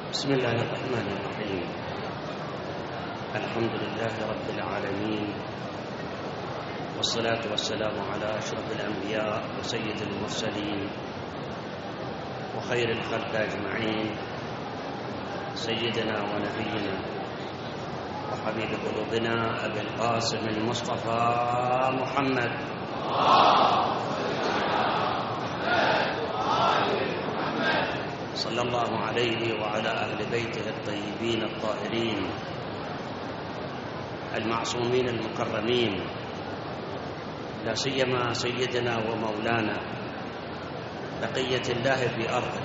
بسم الله الرحمن الرحيم. الحمد لله رب العالمين، والصلاة والسلام على أشرف الأنبياء وسيد المرسلين وخير الخلق أجمعين، سيدنا ونبينا وحبيب قلوبنا أبي القاسم المصطفى محمد صلى الله عليه وعلى أهل بيته الطيبين الطاهرين المعصومين المكرمين، لا سيما سيدنا ومولانا بقية الله في أرضه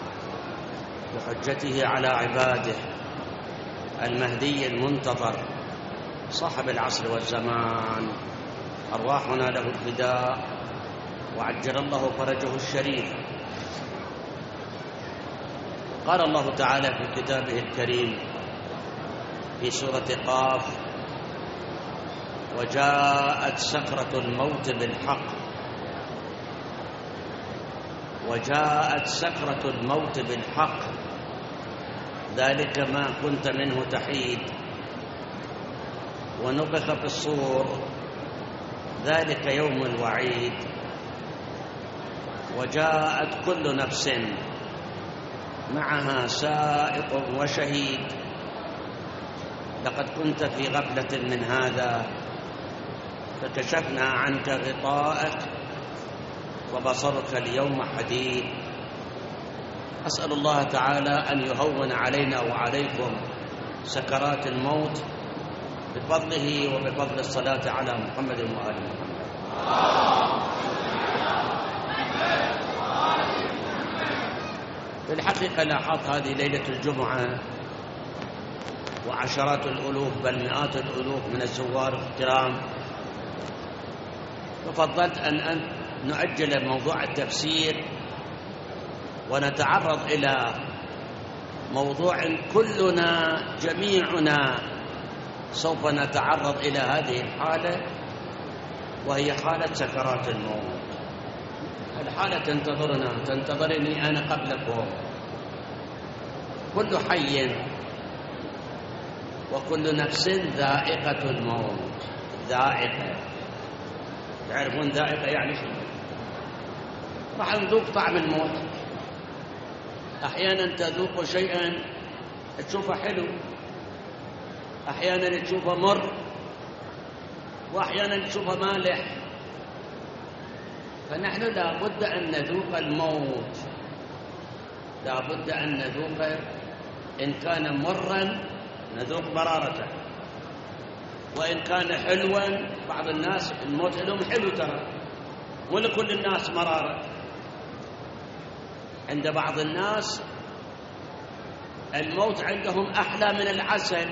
وحجته على عباده المهدي المنتظر صاحب العصر والزمان، أرواحنا له الفداء وعجل الله فرجه الشريف. قال الله تعالى في كتابه الكريم في سورة قاف: وجاءت سكرة الموت بالحق، وجاءت سكرة الموت بالحق، ذلك ما كنت منه تحيد، ونفخ في الصور، ذلك يوم الوعيد، وجاءت كل نفس معها سائق وشهيد، لقد كنت في غفلة من هذا فكشفنا عنك غطاءك وبصرك اليوم حديد. أسأل الله تعالى أن يهون علينا وعليكم سكرات الموت بفضله وبفضل الصلاة على محمد وآل محمد. في الحقيقة لاحظت هذه ليلة الجمعة وعشرات الألوف بل مئات الألوف من الزوار الكرام، ففضلت أن نؤجل موضوع التفسير ونتعرض إلى موضوع كلنا جميعنا سوف نتعرض إلى هذه الحالة، وهي حالة سكرات الموت. الحالة تنتظرنا، تنتظرني أنا قبلكم. كل حي وكل نفس ذائقة الموت. ذائقة، تعرفون ذائقة يعني شو؟ راح نذوق طعم الموت. أحيانا تذوق شيئا تشوفه حلو، أحيانا تشوفه مر، وأحيانا تشوفه مالح. فنحن لا بد أن نذوق الموت، لا بد أن نذوق، إن كان مرا نذوق مرارته، وإن كان حلوا. بعض الناس الموت لهم حلو، ترى مو لكل الناس مرارة. عند بعض الناس الموت عندهم أحلى من العسل،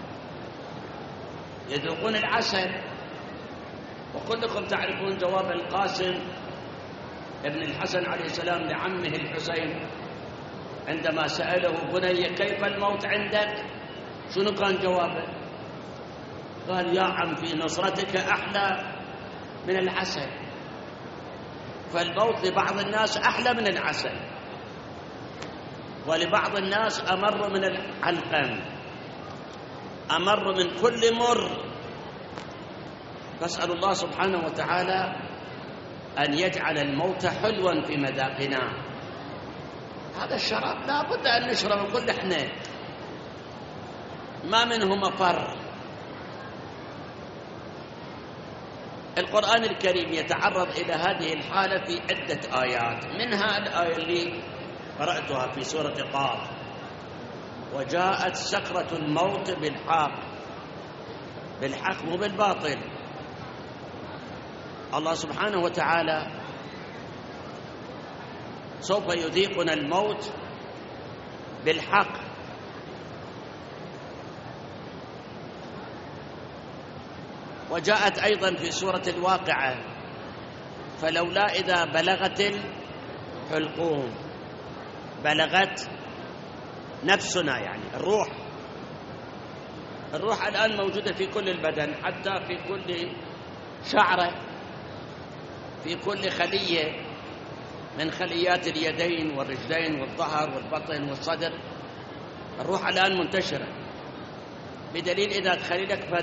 يذوقون العسل. وكلكم تعرفون جواب القاسم ابن الحسن عليه السلام لعمه الحسين عندما سأله: بني كيف الموت عندك؟ شنو كان جوابه؟ قال: يا عم في نصرتك أحلى من العسل. فالموت لبعض الناس أحلى من العسل، ولبعض الناس أمر من العلقم، أمر من كل مر. فاسأل الله سبحانه وتعالى أن يجعل الموت حلوا في مذاقنا. هذا الشراب لا بد أن نشرب الكل، احنا ما منه مفر. القرآن الكريم يتعرض إلى هذه الحالة في عدة آيات، منها الآية اللي قرأتها في سورة قاف: وجاءت سكرة الموت بالحق. بالحق مو بالباطل. الله سبحانه وتعالى سوف يذيقنا الموت بالحق. وجاءت أيضا في سورة الواقعة: فلولا إذا بلغت الحلقوم. بلغت نفسنا يعني الروح. الروح الآن موجودة في كل البدن، حتى في كل شعرة، في كل خلية من خليات اليدين والرجلين والظهر والبطن والصدر. الروح الآن منتشرة، بدليل إذا تخلي لك فد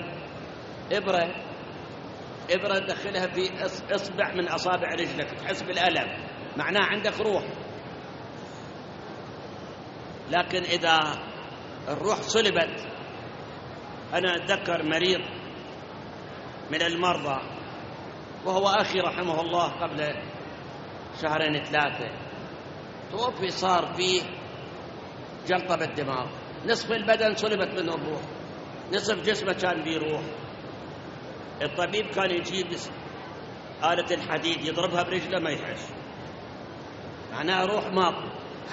إبرة تدخلها في إصبع من أصابع رجلك تحس بالألم، معناه عندك روح. لكن إذا الروح سلبت، أنا أتذكر مريض من المرضى وهو أخي رحمه الله قبل 2-3 توفي، صار فيه جلطة بالدماغ، نصف البدن سلبت منه الروح، نصف جسمه كان فيه روح. الطبيب كان يجيب آلة الحديد يضربها برجله ما يحس، معناها روح ماكو.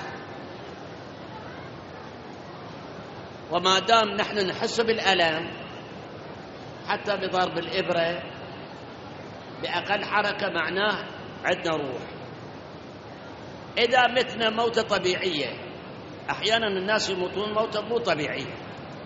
وما دام نحن نحس بالألم حتى بضرب الإبرة بأقل حركة معناه عندنا روح. إذا متنا موتة طبيعية، أحيانا الناس يموتون موتة مو طبيعية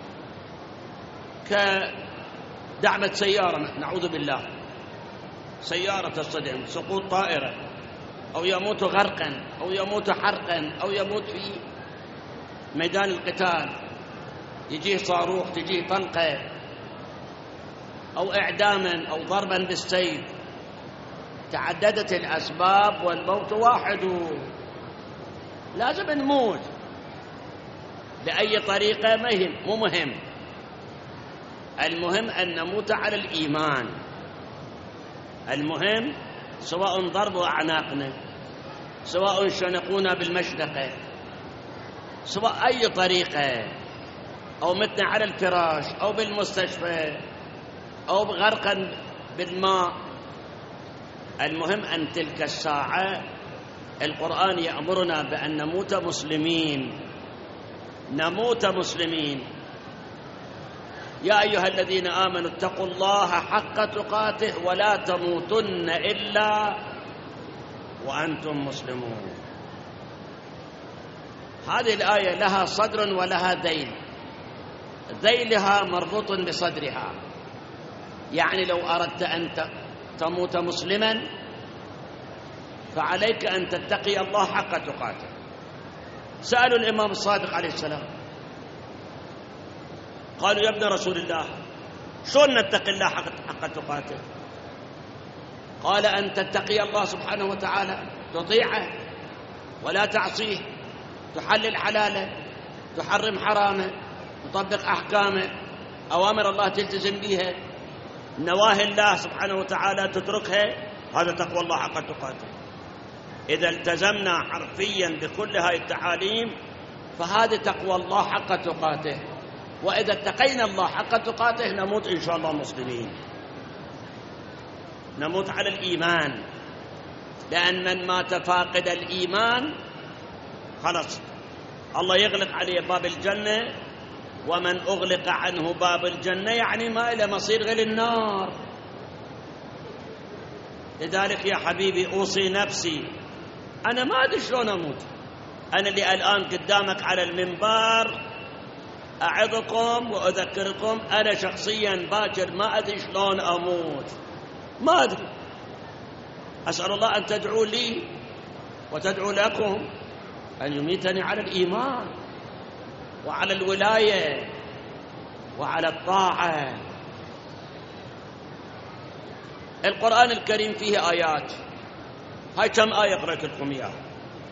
كدعمة سيارة، نعوذ بالله، سيارة تصطدم، سقوط طائرة، أو يموت غرقا، أو يموت حرقا، أو يموت في ميدان القتال، يجيه صاروخ، تجيه طلقة، أو إعداما أو ضربا بالسيف. تعددت الأسباب والموت واحد، لازم نموت بأي طريقة مو مهم، المهم أن نموت على الإيمان. المهم سواء ضربوا أعناقنا، سواء شنقونا بالمشنقة، سواء أي طريقة، أو متنا على الفراش أو بالمستشفى أو غرقا بالماء، المهم أن تلك الساعة القرآن يأمرنا بأن نموت مسلمين، نموت مسلمين. يا أيها الذين آمنوا اتقوا الله حق تقاته ولا تموتن إلا وأنتم مسلمون. هذه الآية لها صدر ولها ذيل، ذيلها مربوط بصدرها، يعني لو أردت أن تموت مسلما فعليك أن تتقي الله حق تقاته. سألوا الإمام الصادق عليه السلام، قالوا يا ابن رسول الله شلون نتقي الله حق تقاته؟ قال أن تتقي الله سبحانه وتعالى، تطيعه ولا تعصيه، تحلل حلاله، تحرم حرامه، تطبق أحكامه، أوامر الله تلتزم بها، نواهي الله سبحانه وتعالى تتركها، هذا تقوى الله حق تقاته. إذا التزمنا حرفيا بكل هاي التعاليم فهذا تقوى الله حق تقاته. وإذا اتقينا الله حق تقاته نموت إن شاء الله مسلمين، نموت على الإيمان، لأن من مات فاقد الإيمان خلص الله يغلق عليه باب الجنة، ومن أغلق عنه باب الجنة يعني ما إلى مصير غير النار. لذلك يا حبيبي أوصي نفسي، أنا ما أدري شلون أموت، أنا اللي الآن قدامك على المنبر أعظكم وأذكركم، أنا شخصيا باكر ما أدري شلون أموت، ما أدري. أسأل الله أن تدعوا لي وتدعوا لكم أن يميتني على الإيمان وعلى الولاية وعلى الطاعة. القرآن الكريم فيه آيات، هاي كم آية قرأت لكم إياها؟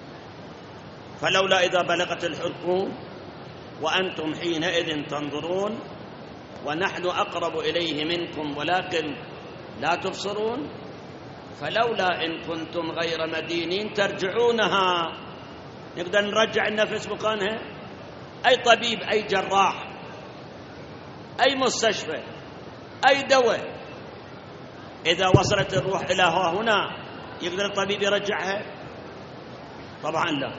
فلولا إذا بلغت الحلقوم وأنتم حينئذ تنظرون ونحن أقرب إليه منكم ولكن لا تبصرون فلولا إن كنتم غير مدينين ترجعونها. نقدر نرجع النفس مكانها؟ أي طبيب، أي جراح، أي مستشفى، أي دواء، إذا وصلت الروح إلى هنا يقدر الطبيب يرجعها؟ طبعا لا.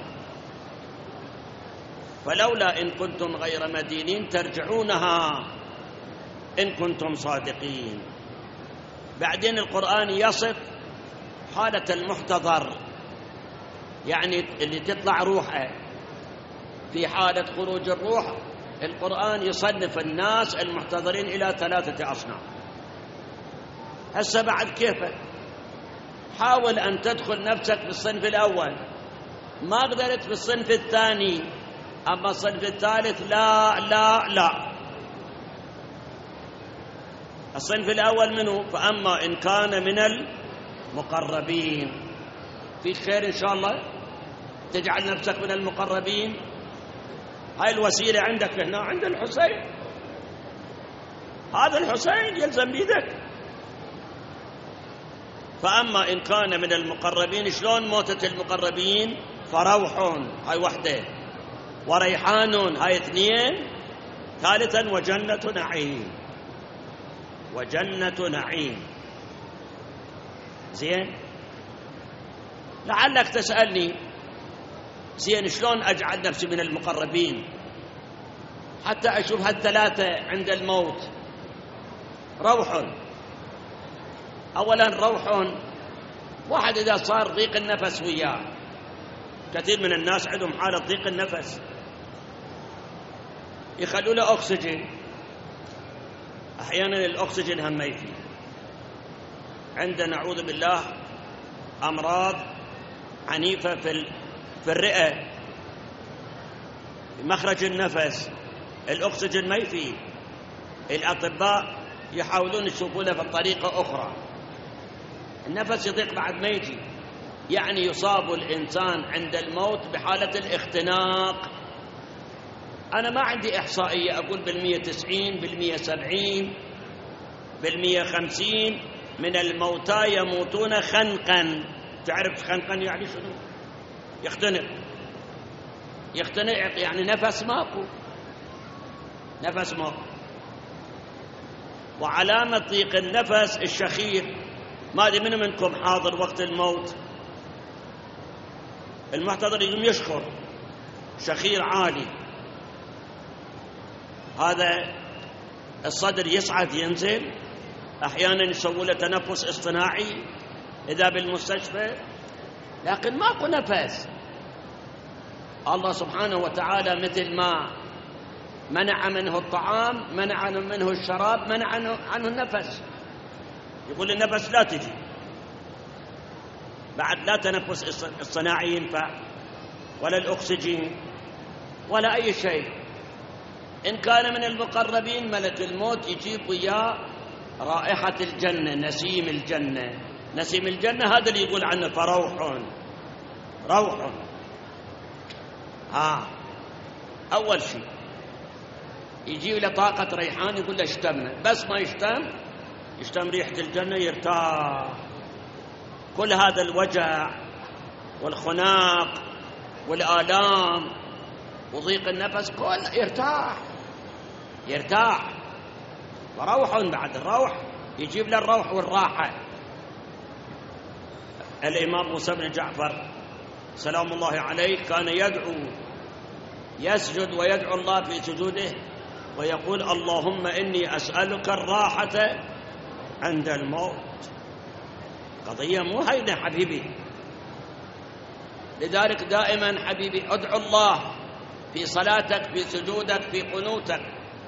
فلولا إن كنتم غير مدينين ترجعونها إن كنتم صادقين. بعدين القرآن يصف حالة المحتضر، يعني اللي تطلع روحه في حالة خروج الروح. القرآن يصنف الناس المحتضرين إلى 3 أصناف. هسه بعد كيفك حاول أن تدخل نفسك في الصنف الأول، ما قدرت في الصنف الثاني أما الصنف الثالث لا لا لا. الصنف الأول منه فأما إن كان من المقربين، في خير إن شاء الله تجعل نفسك من المقربين. هاي الوسيلة عندك هنا عند الحسين، هذا الحسين يلزم بيدك. فأما إن كان من المقربين، شلون موتة المقربين؟ فروح، هاي وحدة، وريحان، هاي اثنين، ثالثا وجنة نعيم، وجنة نعيم. زين، لعلك تسألني زين شلون أجعل نفسي من المقربين حتى أشوف هالثلاثة عند الموت. روح، أولا روح، واحد إذا صار ضيق النفس وياه، كثير من الناس عندهم حالة ضيق النفس، يخلوا له أكسجين، أحيانا الأكسجين هم ما يفيد. عندنا نعوذ بالله أمراض عنيفة في الرئة، في مخرج النفس، الأكسجين ما يفيد. الأطباء يحاولون يشوفوا له بطريقة أخرى، النفس يضيق بعد ما يجي، يعني يصاب الإنسان عند الموت بحالة الاختناق. أنا ما عندي إحصائية أقول 190 170 150 من الموتى يموتون خنقا. تعرف خنقا يعني شنو؟ يختنق يعني نفس ماكو، نفس ماكو. وعلامة ضيق النفس الشخير، ما أدري من منكم حاضر وقت الموت، المحتضر يقوم يشخر شخير عالي، هذا الصدر يصعد ينزل، أحيانا يسووا له تنفس اصطناعي إذا بالمستشفى، لكن ماكو نفس. الله سبحانه وتعالى مثل ما منع منه الطعام، منع منه الشراب، منع عنه النفس. يقول النفس لا تجي، بعد لا تنفس اصطناعي ينفع، ولا الأكسجين، ولا أي شيء. إن كان من المقربين ملك الموت يجيب وياه رائحة الجنة، نسيم الجنة. نسيم الجنة هذا اللي يقول عنه فروح، روح. أول شيء يجي له طاقة ريحان، يقول له اشتمنا، بس ما يشتم ريحة الجنة يرتاح. كل هذا الوجع والخناق والآلام وضيق النفس كله يرتاح. وروح، بعد الروح يجيب له الروح والراحة. الإمام موسى بن جعفر سلام الله عليه كان يسجد ويدعو الله في سجوده ويقول اللهم إني أسألك الراحة عند الموت. قضية مو هينة حبيبي، لذلك دائما حبيبي ادعو الله في صلاتك، في سجودك، في قنوتك،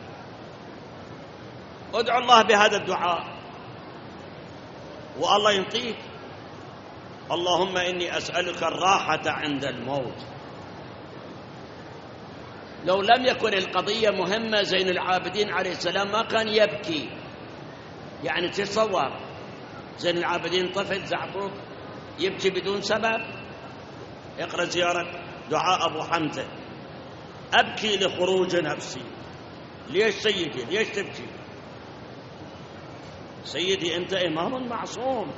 ادعو الله بهذا الدعاء والله ينطيك. اللهم إني أسألك الراحة عند الموت. لو لم يكن القضية مهمة زين العابدين عليه السلام ما كان يبكي. يعني تصور زين العابدين طفل زعفوط يبكي بدون سبب. اقرأ زيارة دعاء أبو حمزة، أبكي لخروج نفسي. ليش سيدي؟ ليش تبكي؟ سيدي أنت إمام معصوم،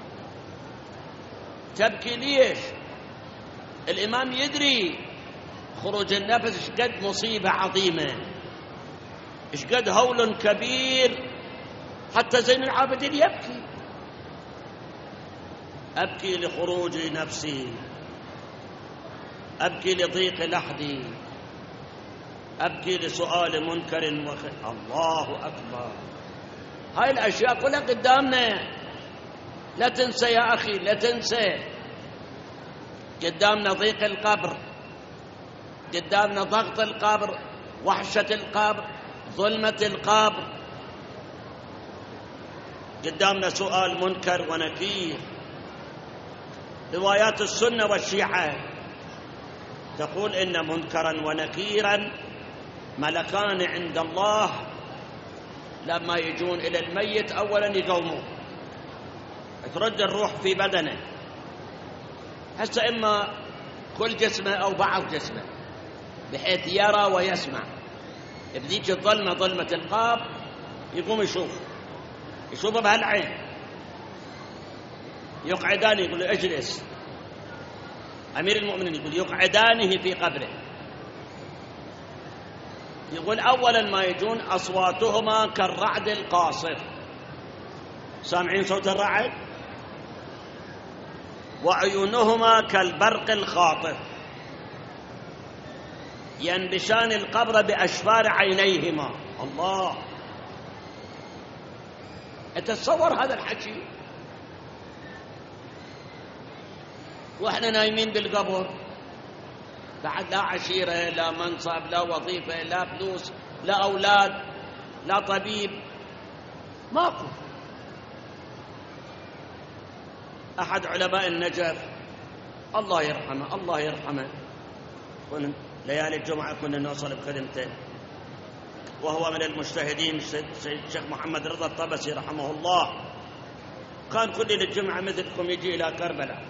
تبكي ليش؟ الإمام يدري خروج النفس إشقد مصيبة عظيمة، إشقد هول كبير، حتى زين العابدين يبكي. أبكي لخروج نفسي، أبكي لضيق لحدي، أبكي لسؤال منكر الله أكبر. هاي الأشياء كلها قدامنا، لا تنسى يا أخي، لا تنسى. قدامنا ضيق القبر، قدامنا ضغط القبر، وحشة القبر، ظلمة القبر، قدامنا سؤال منكر ونكير، روايات السنة والشيعة، تقول إن منكرا ونكيرا ملكان عند الله لما يجون إلى الميت أولا يقومون، ترد الروح في بدنه، هسه إما كل جسمه أو بعض جسمه بحيث يرى ويسمع. بذيك الظلمة ظلمة القبر يقوم يشوف بهالعين، يقعدان، يقول اجلس، أمير المؤمنين يقول يقعدانه في قبره. يقول أولا ما يجون أصواتهما كالرعد القاصر، سامعين صوت الرعد؟ وعيونهما كالبرق الخاطف، ينبشان القبر بأشفار عينيهما. الله، أتصور هذا الحكي وإحنا نايمين بالقبر، بعد لا عشيرة، لا منصب، لا وظيفة، لا فلوس، لا أولاد، لا طبيب، ماكو. أحد علماء النجف الله يرحمه الله يرحمه، ليالي الجمعة كنا نوصل بخدمته، وهو من المجتهدين، الشيخ محمد رضا الطبسي رحمه الله، كان كل الجمعة مثلكم يجي إلى كربلاء.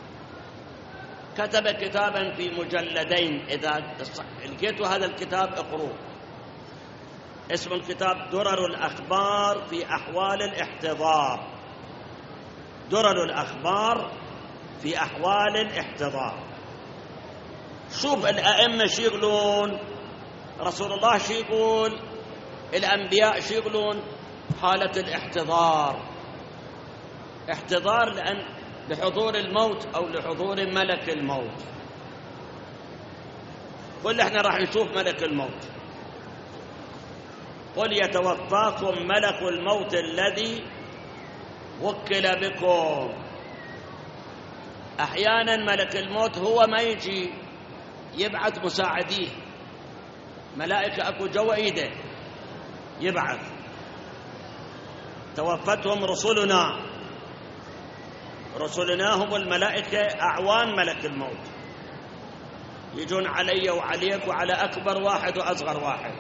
كتب كتابا في مجلدين، إذا لقيتوا هذا الكتاب اقروه، اسم الكتاب درر الأخبار في أحوال الاحتضار. درر الأخبار في أحوال الاحتضار. شوف الأئمة شو يقولون، رسول الله شو يقول، الأنبياء شو يقولون، حالة الاحتضار. احتضار لحضور الموت أو لحضور ملك الموت. قل احنا راح نشوف ملك الموت. قل يتوفاكم ملك الموت الذي وكل بكم. أحيانا ملك الموت هو ما يجي، يبعث مساعديه، ملائكة أكو جوا إيده يبعث. توفتهم رسلنا هم الملائكة أعوان ملك الموت، يجون علي وعليك وعلى أكبر واحد وأصغر واحد.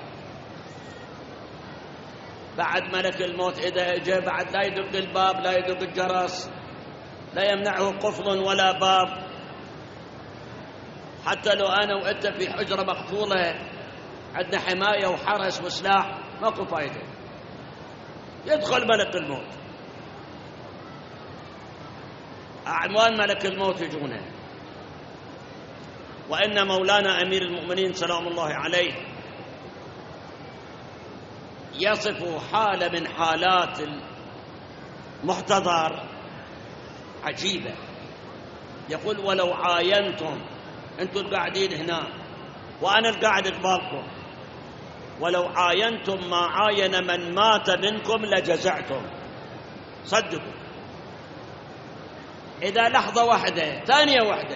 بعد ملك الموت إذا جاء بعد لا يدق الباب، لا يدق الجرس، لا يمنعه قفل ولا باب. حتى لو أنا وأنت في حجرة مقفولة عندنا حماية وحرس وسلاح ماكو فايدة، يدخل ملك الموت. أعوان ملك الموت يجونه. وإن مولانا أمير المؤمنين سلام الله عليه يصف حالة من حالات المحتضر عجيبة. يقول ولو عاينتم، أنتم القاعدين هنا وأنا القاعد قبالكم، ولو عاينتم ما عاين من مات منكم لجزعتم. صدقوا، إذا لحظة واحدة ثانية واحدة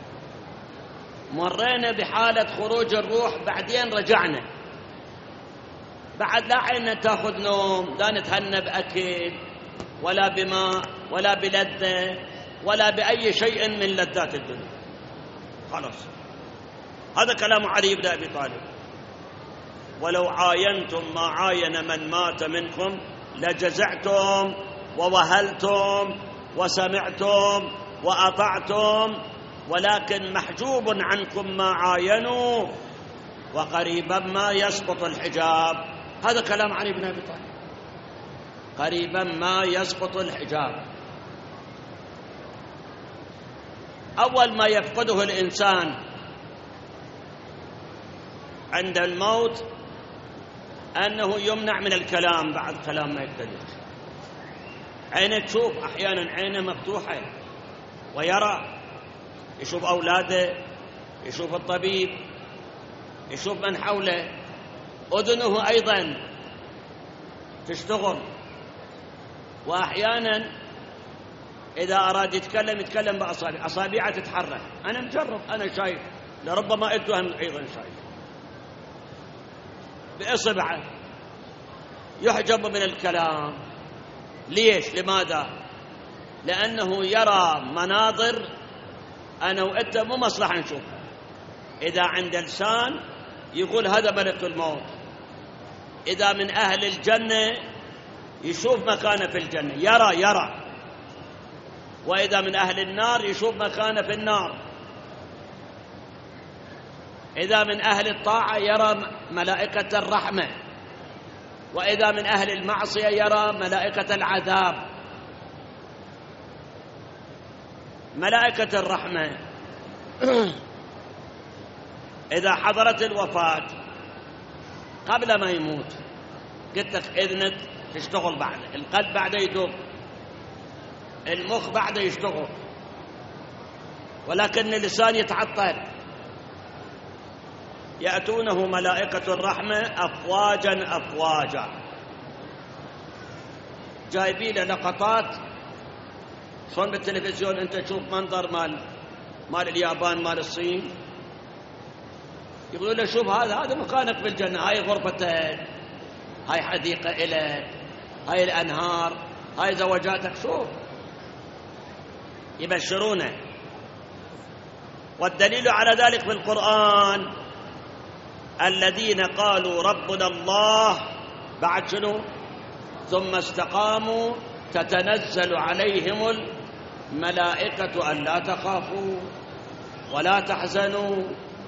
مرينا بحالة خروج الروح بعدين رجعنا، بعد لا عيننا تأخذ نوم، لا نتهنى بأكل ولا بماء ولا بلذة ولا بأي شيء من لذات الدنيا، خلاص. هذا كلام علي بن أبي طالب. ولو عاينتم ما عاين من مات منكم لجزعتم ووهلتم وسمعتم وأطعتم، ولكن محجوب عنكم ما عاينوا وقريبا ما يسقط الحجاب. هذا كلام علي بن أبي طالب. قريبا ما يسقط الحجاب. أول ما يفقده الإنسان عند الموت أنه يمنع من الكلام، بعد كلام ما يقدر. عينه تشوف، أحيانا عينه مفتوحة ويرى، يشوف أولاده، يشوف الطبيب، يشوف من حوله. أذنه أيضا تشتغل، وأحيانا إذا أراد يتكلم بأصابع، أصابعه تتحرك. أنا مجرب، أنا شايف، لربما أنتم أيضا شايف. بإصبعه يحجب من الكلام. ليش؟ لماذا؟ لأنه يرى مناظر أنا وأنت مو مصلحة نشوفها. إذا عند لسان يقول هذا ملك الموت، إذا من أهل الجنة يشوف مكانه في الجنة، يرى، وإذا من أهل النار يشوف مكانه في النار، إذا من أهل الطاعة يرى ملائكة الرحمة، وإذا من أهل المعصية يرى ملائكة العذاب. ملائكة الرحمة إذا حضرت الوفاة قبل ما يموت، قلت لك إذنك تشتغل بعد، القلب بعده يدق، المخ بعده يشتغل، ولكن اللسان يتعطل. يأتونه ملائكة الرحمة أفواجا أفواجا، جايبين لقطات شلون بالتلفزيون أنت تشوف منظر مال اليابان، مال الصين، يقولون له شوف هذا مكانك بالجنة، هاي غرفتك، هاي حديقة إلك، هاي الأنهار، هاي زوجاتك، شوف، يبشرونه. والدليل على ذلك في القرآن الذين قالوا ربنا الله بعد شنو؟ ثم استقاموا تتنزل عليهم الملائكة ألا تخافوا ولا تحزنوا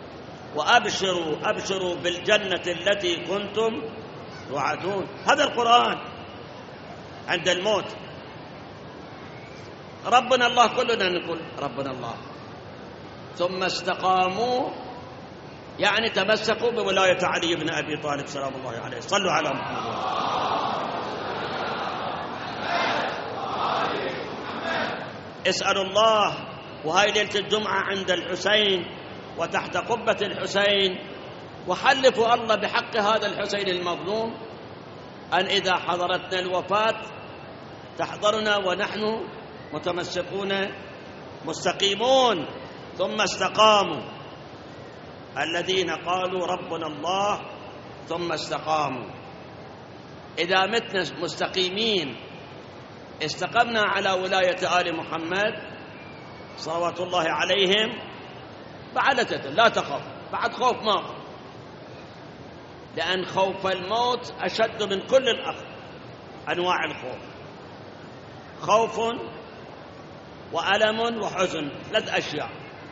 وأبشروا بالجنة التي كنتم توعدون. هذا القرآن عند الموت. ربنا الله، كلنا نقول ربنا الله. ثم استقاموا يعني تمسكوا بولاية علي بن أبي طالب سلام الله عليه. صلوا على محمد. اسألوا الله، وهاي ليلة الجمعة عند الحسين وتحت قبة الحسين، وحلفوا الله بحق هذا الحسين المظلوم أن إذا حضرتنا الوفاة تحضرنا ونحن متمسكون مستقيمون. ثم استقاموا الذين قالوا ربنا الله ثم استقاموا. إذا متنا مستقيمين استقمنا على ولاية آل محمد صلوات الله عليهم، بعدة لا تخف، بعد خوف ما، لأن خوف الموت أشد من كل أنواع الخوف. خوف وألم وحزن، 3 أشياء.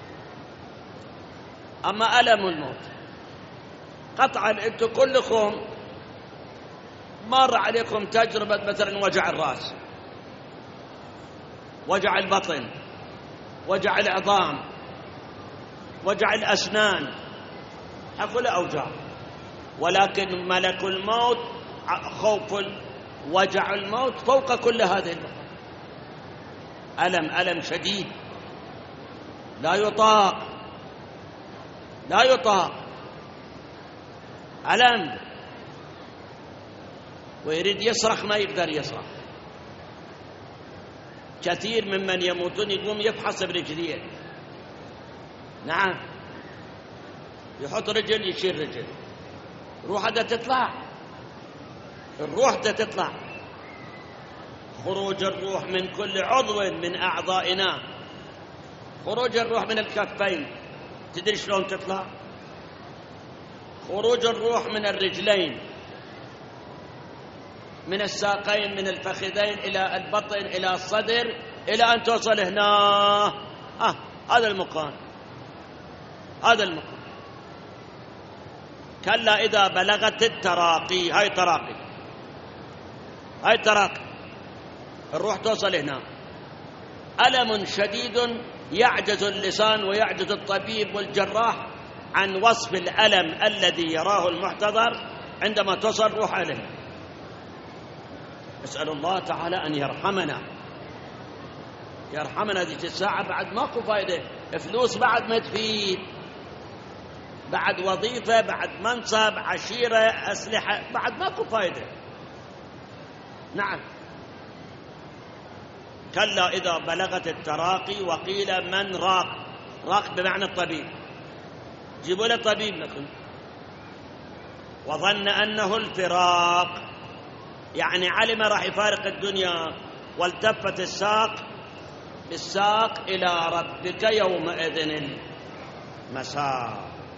أما ألم الموت قطعا أنتم كلكم مر عليكم تجربة مثلا وجع الرأس، وجع البطن، وجع العظام، وجع الأسنان، أقول أوجاع. ولكن ملك الموت خوف وجع الموت فوق كل هذه الأمور. ألم شديد لا يطاق ألم، ويريد يصرخ ما يقدر يصرخ. كثير ممن يموتون يقوم يفحص برجليه، نعم، يحط رجل يشيل رجل، روحه تطلع، الروح تطلع. خروج الروح من كل عضو من أعضائنا، خروج الروح من الكفين، تدري شلون تطلع؟ خروج الروح من الرجلين، من الساقين، من الفخذين إلى البطن إلى الصدر إلى أن توصل هنا. هذا المكان. كلا إذا بلغت التراقي، هاي تراقي الروح توصل هنا. ألم شديد يعجز اللسان ويعجز الطبيب والجراح عن وصف الألم الذي يراه المحتضر عندما توصل روح إليه. أسأل الله تعالى أن يرحمنا ذيك الساعة. بعد ماكو فايدة، فلوس بعد ما تفيد، بعد وظيفة، بعد منصب، عشيرة، أسلحة، بعد ماكو فايدة. نعم. كلا إذا بلغت التراقي وقيل من راق بمعنى الطبيب، جيبوا له طبيب لكم. وظن أنه الفراق، يعني علم راح يفارق الدنيا، والتفت الساق بالساق إلى ربك يومئذ المساق.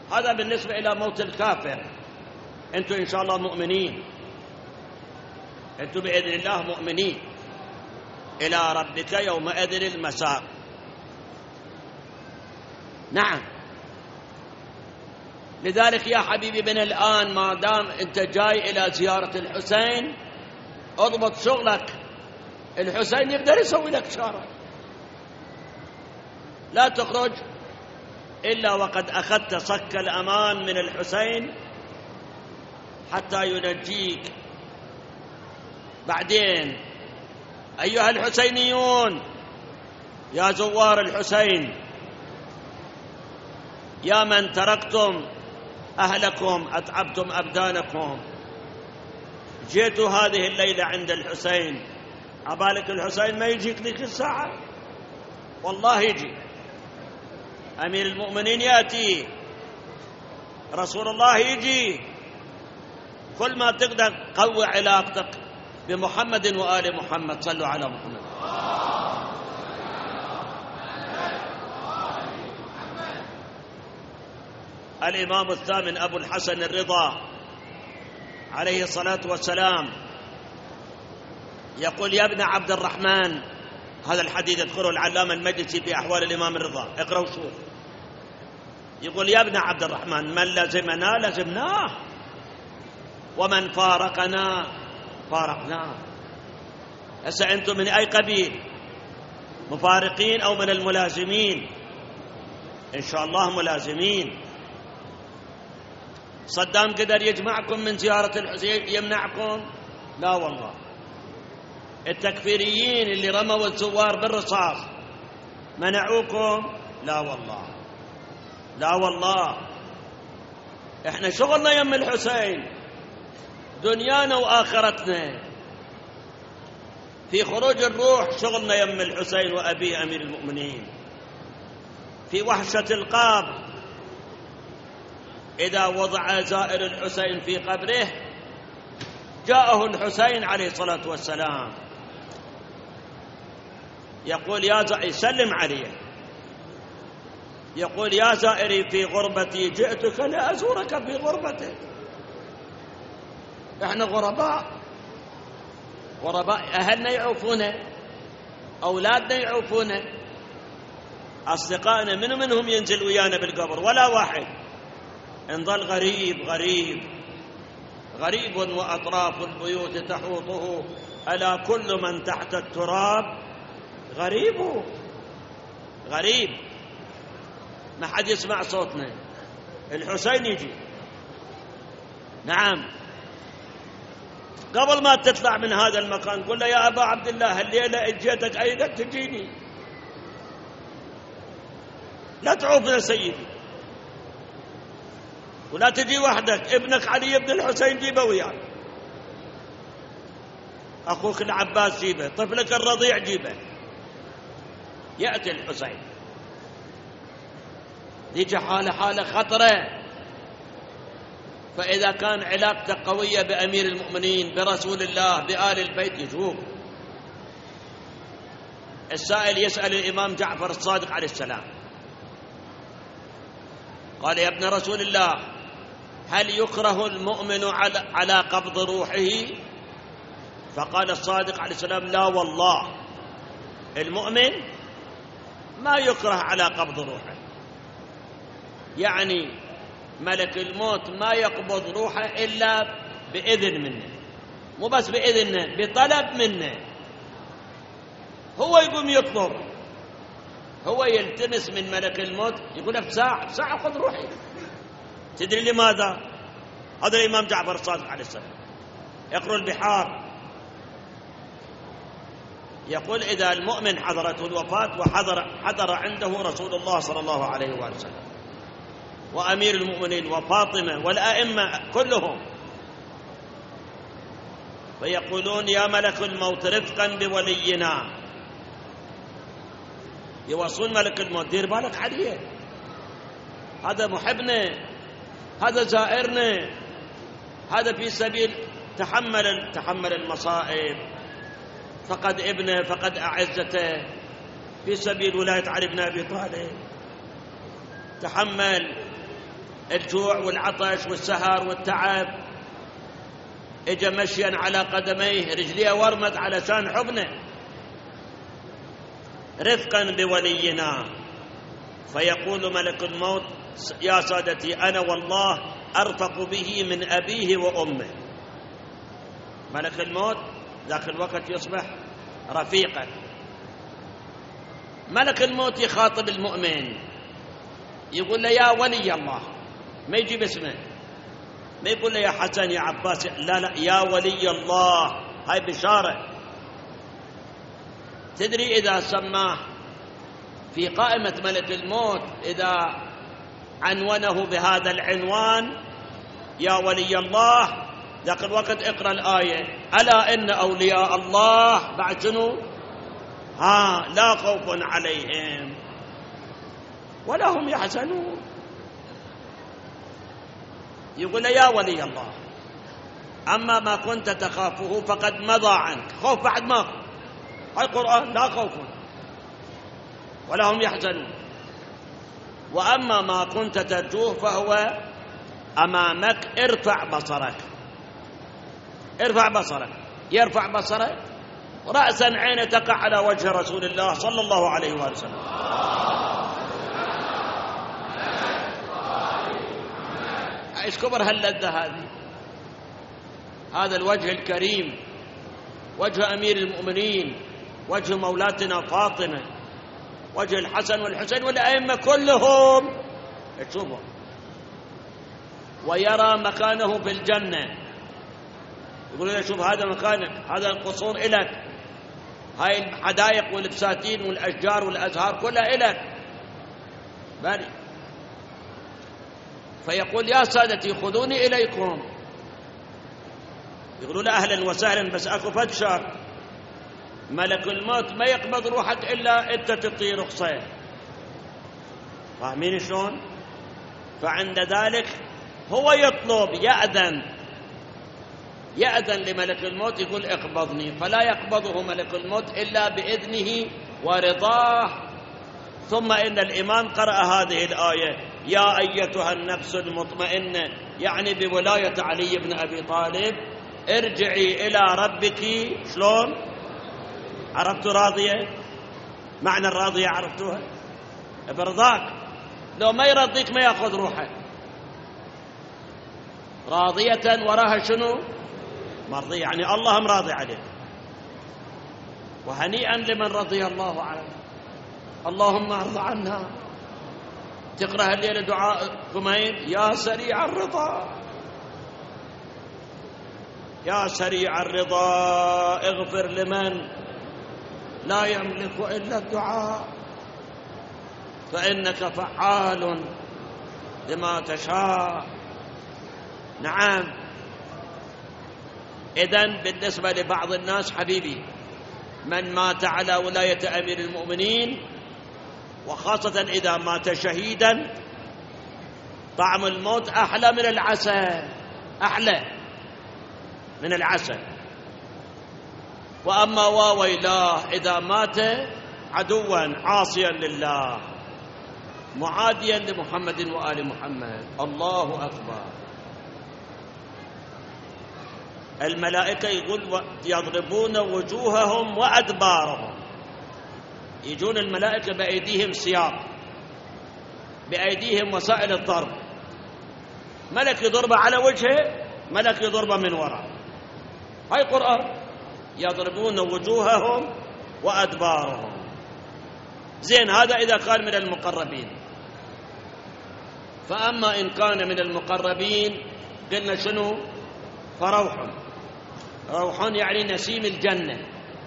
هذا بالنسبة إلى موت الكافر. أنتم إن شاء الله مؤمنين، أنتم بإذن الله مؤمنين. إلى ربك يومئذ المساق. نعم. لذلك يا حبيبي من الآن ما دام أنت جاي إلى زيارة الحسين اضبط شغلك. الحسين يقدر يسوي لك شارع، لا تخرج إلا وقد أخذت صك الأمان من الحسين حتى ينجيك. بعدين أيها الحسينيون، يا زوار الحسين، يا من تركتم أهلكم أتعبتم أبدانكم، جئتوا هذه الليلة عند الحسين، عبالك الحسين ما يجيك ذيك الساعة؟ والله يجي. أمير المؤمنين يأتي، رسول الله يجي. كل ما تقدر قوي علاقتك بمحمد وآل محمد. صلوا على محمد. الإمام الثامن أبو الحسن الرضا عليه الصلاة والسلام يقول: يا ابن عبد الرحمن، هذا الحديث يذكره العلامة المجلسي في أحوال الإمام الرضا، اقرأوا شوف. يقول: يا ابن عبد الرحمن، من لزمنا لزمناه، ومن فارقنا فارقناه. هسه أنتم من أي قبيل؟ مفارقين أو من الملازمين؟ إن شاء الله ملازمين. صدام قدر يجمعكم من زيارة الحسين يمنعكم؟ لا والله. التكفيريين اللي رموا الزوار بالرصاص منعوكم؟ لا والله، لا والله. احنا شغلنا يم الحسين، دنيانا وآخرتنا. في خروج الروح شغلنا يم الحسين وأبي أمير المؤمنين. في وحشة القبر إذا وضع زائر الحسين في قبره جاءه الحسين عليه الصلاة والسلام يقول: يسلم عليه، يقول: يا زائري في غربتي جئتك لأزورك في غربتك. احنا غرباء، أهلنا يعوفونا، أولادنا يعوفونا، أصدقائنا منهم ينزل ويانا بالقبر؟ ولا واحد. انظل غريب وأطراف البيوت تحوطه، ألا كل من تحت التراب غريب. ما حد يسمع صوتنا. الحسين يجي. نعم. قبل ما تطلع من هذا المكان قل له: يا أبا عبد الله، الليلة اجيتك أيضا تجيني، لا تعوفنا سيدي، ولا تجي وحدك، ابنك علي بن الحسين جيبه وياك، أخوك العباس جيبه، طفلك الرضيع جيبه. يأتي الحسين، يجي حالة خطرة. فإذا كان علاقته قوية بأمير المؤمنين، برسول الله، بآل البيت، يجوب. السائل يسأل الإمام جعفر الصادق عليه السلام، قال: يا ابن رسول الله، هل يكره المؤمن على قبض روحه؟ فقال الصادق عليه السلام: لا والله، المؤمن ما يكره على قبض روحه. يعني ملك الموت ما يقبض روحه إلا بإذن منه، مو بس بإذنه، بطلب منه. هو يقوم يطلب، هو يلتمس من ملك الموت، يقول له: بساعة خذ روحي. تدري لماذا؟ هذا الإمام جعفر الصادق عليه السلام يقرأ البحار، يقول: إذا المؤمن حضرته الوفاة وحضر عنده رسول الله صلى الله عليه وآله وسلم وأمير المؤمنين وفاطمة والأئمة كلهم، فيقولون: يا ملك الموت رفقا بولينا، يوصون ملك الموت: دير بالك عليه، هذا محبنا، هذا زائرنا، هذا في سبيل تحمل المصائب، فقد ابنه، فقد أعزته، في سبيل ولاية علي بن أبي طالب، تحمل. الجوع والعطش والسهر والتعب، اجى مشيا على قدميه، رجليه ورمت علشان حضنه، رفقا بولينا. فيقول ملك الموت: يا سادتي، أنا والله أرفق به من أبيه وأمه. ملك الموت ذاك الوقت يصبح رفيقا. ملك الموت يخاطب المؤمن، يقول له: يا ولي الله، ما يجيب اسمه، ما يقول له يا حسن يا عباس، لا لا، يا ولي الله. هاي بشارة. تدري إذا سماه في قائمة ملك الموت، إذا عنونه بهذا العنوان يا ولي الله، ذاك الوقت اقرأ الآية: ألا إن أولياء الله بعد شنو؟ لا خوف عليهم ولا هم يحزنون. يقول يا ولي الله، أما ما كنت تخافه فقد مضى عنك. خوف بعد ما هاي القرآن: لا خوف ولا هم يحزنون. وأما ما كنت ترجوه فهو أمامك. ارفع بصرك. ارفع بصرك. يرفع بصرك رأسا عين تقع على وجه رسول الله صلى الله عليه وآله وسلم. ايش كبر هاللذة هذه؟ هذا الوجه الكريم، وجه أمير المؤمنين، وجه مولاتنا فاطمة، وجه الحسن والحسين والأئمة كلهم. تشوفوا ويرى مكانه في الجنة. يقولون له: شوف هذا مكانك، هذا القصور إلك، هاي الحدائق والبساتين والأشجار والأزهار كلها إلك. بل فيقول: يا سادتي خذوني إليكم. يقولوا له: أهلا وسهلا، بس أكو فد شرط، ملك الموت ما يقبض روحك إلا أنت تعطيه رخصة. فاهمين شلون؟ فعند ذلك هو يطلب، يأذن لملك الموت، يقول: اقبضني. فلا يقبضه ملك الموت إلا بإذنه ورضاه. ثم إن الإمام قرأ هذه الآية: يا أيتها النفس المطمئنة، يعني بولاية علي بن أبي طالب: ارجعي إلى ربك. شلون؟ عرفتوا راضية؟ معنى الراضية عرفتوها؟ برضاك، لو ما يرضيك ما يأخذ روحك. راضية وراها شنو؟ مرضية، يعني الله راضي عليه. وهنيئا لمن رضي الله عنه. اللهم ارض عنا. تقرأ الليلة دعاء كمين: يا سريع الرضا، يا سريع الرضا اغفر لمن لا يملك إلا الدعاء، فإنك فعال لما تشاء. نعم. إذن بالنسبة لبعض الناس حبيبي، من مات على ولاية أمير المؤمنين، وخاصة إذا مات شهيدا، طعم الموت أحلى من العسل، أحلى من العسل. وأما وويلاه إذا مات عدوا عاصيا لله، معاديا لمحمد وآل محمد. الله أكبر. الملائكة يقول: يضربون وجوههم وأدبارهم. يجون الملائكة بأيديهم سياط، بأيديهم وسائل الضرب. ملك يضرب على وجهه، ملك يضرب من وراء. هاي قرآن: يضربون وجوههم وأدبارهم. زين، هذا إذا كان من المقربين. فأما إن كان من المقربين قلنا شنو؟ فروح. روح يعني نسيم الجنة.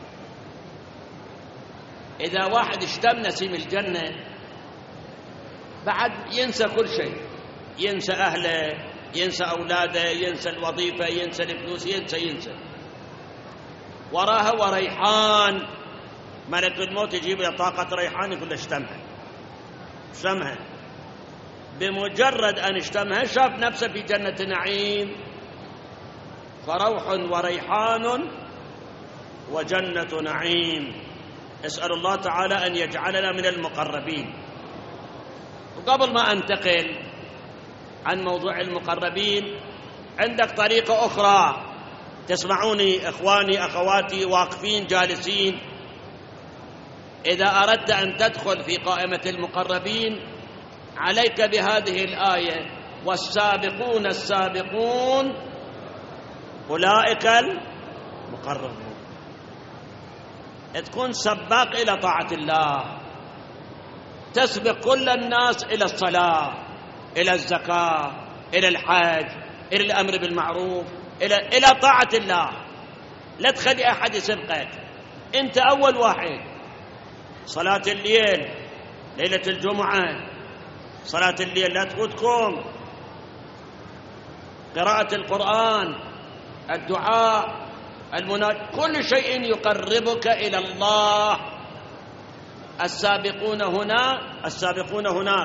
إذا واحد اشتم نسيم الجنة بعد ينسى كل شيء، ينسى أهله، ينسى أولاده، ينسى الوظيفة، ينسى الفلوس، ينسى. وراها وريحان. ملك الموت يجيب له طاقة ريحان، يقول له اشتمها. بمجرد أن اشتمها شاف نفسه في جنة نعيم. فروح وريحان وجنة نعيم. اسأل الله تعالى أن يجعلنا من المقربين. وقبل ما أنتقل عن موضوع المقربين، عندك طريقة أخرى. تسمعوني إخواني أخواتي واقفين جالسين، إذا أردت أن تدخل في قائمة المقربين عليك بهذه الآية: والسابقون السابقون أولئك المقربون. تكون سباق إلى طاعة الله، تسبق كل الناس إلى الصلاة، إلى الزكاة، إلى الحج، إلى الأمر بالمعروف، إلى طاعة الله. لا تخلي أحد يسبقك، أنت أول واحد. صلاة الليل، ليلة الجمعة، صلاة الليل لا تفوتكم، قراءة القرآن، الدعاء، كل شيء يقربك إلى الله. السابقون هنا، السابقون هناك،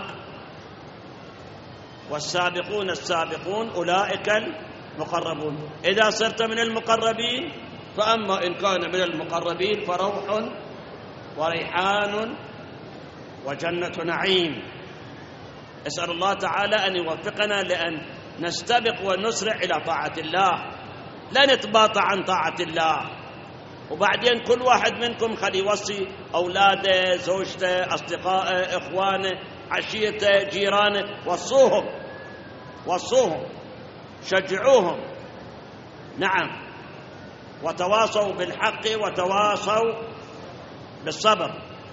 والسابقون السابقون أولئك المقربون. إذا صرت من المقربين، فأما إن كان من المقربين فروح وريحان وجنة نعيم. أسأل الله تعالى أن يوفقنا لأن نستبق ونسرع إلى طاعة الله، لا نتباطأ عن طاعة الله. وبعدين كل واحد منكم خلي يوصي أولاده، زوجته، أصدقائه، إخوانه، عشيرته، جيرانه، وصوهم، شجعوهم، نعم، وتواصوا بالحق وتواصوا بالصبر.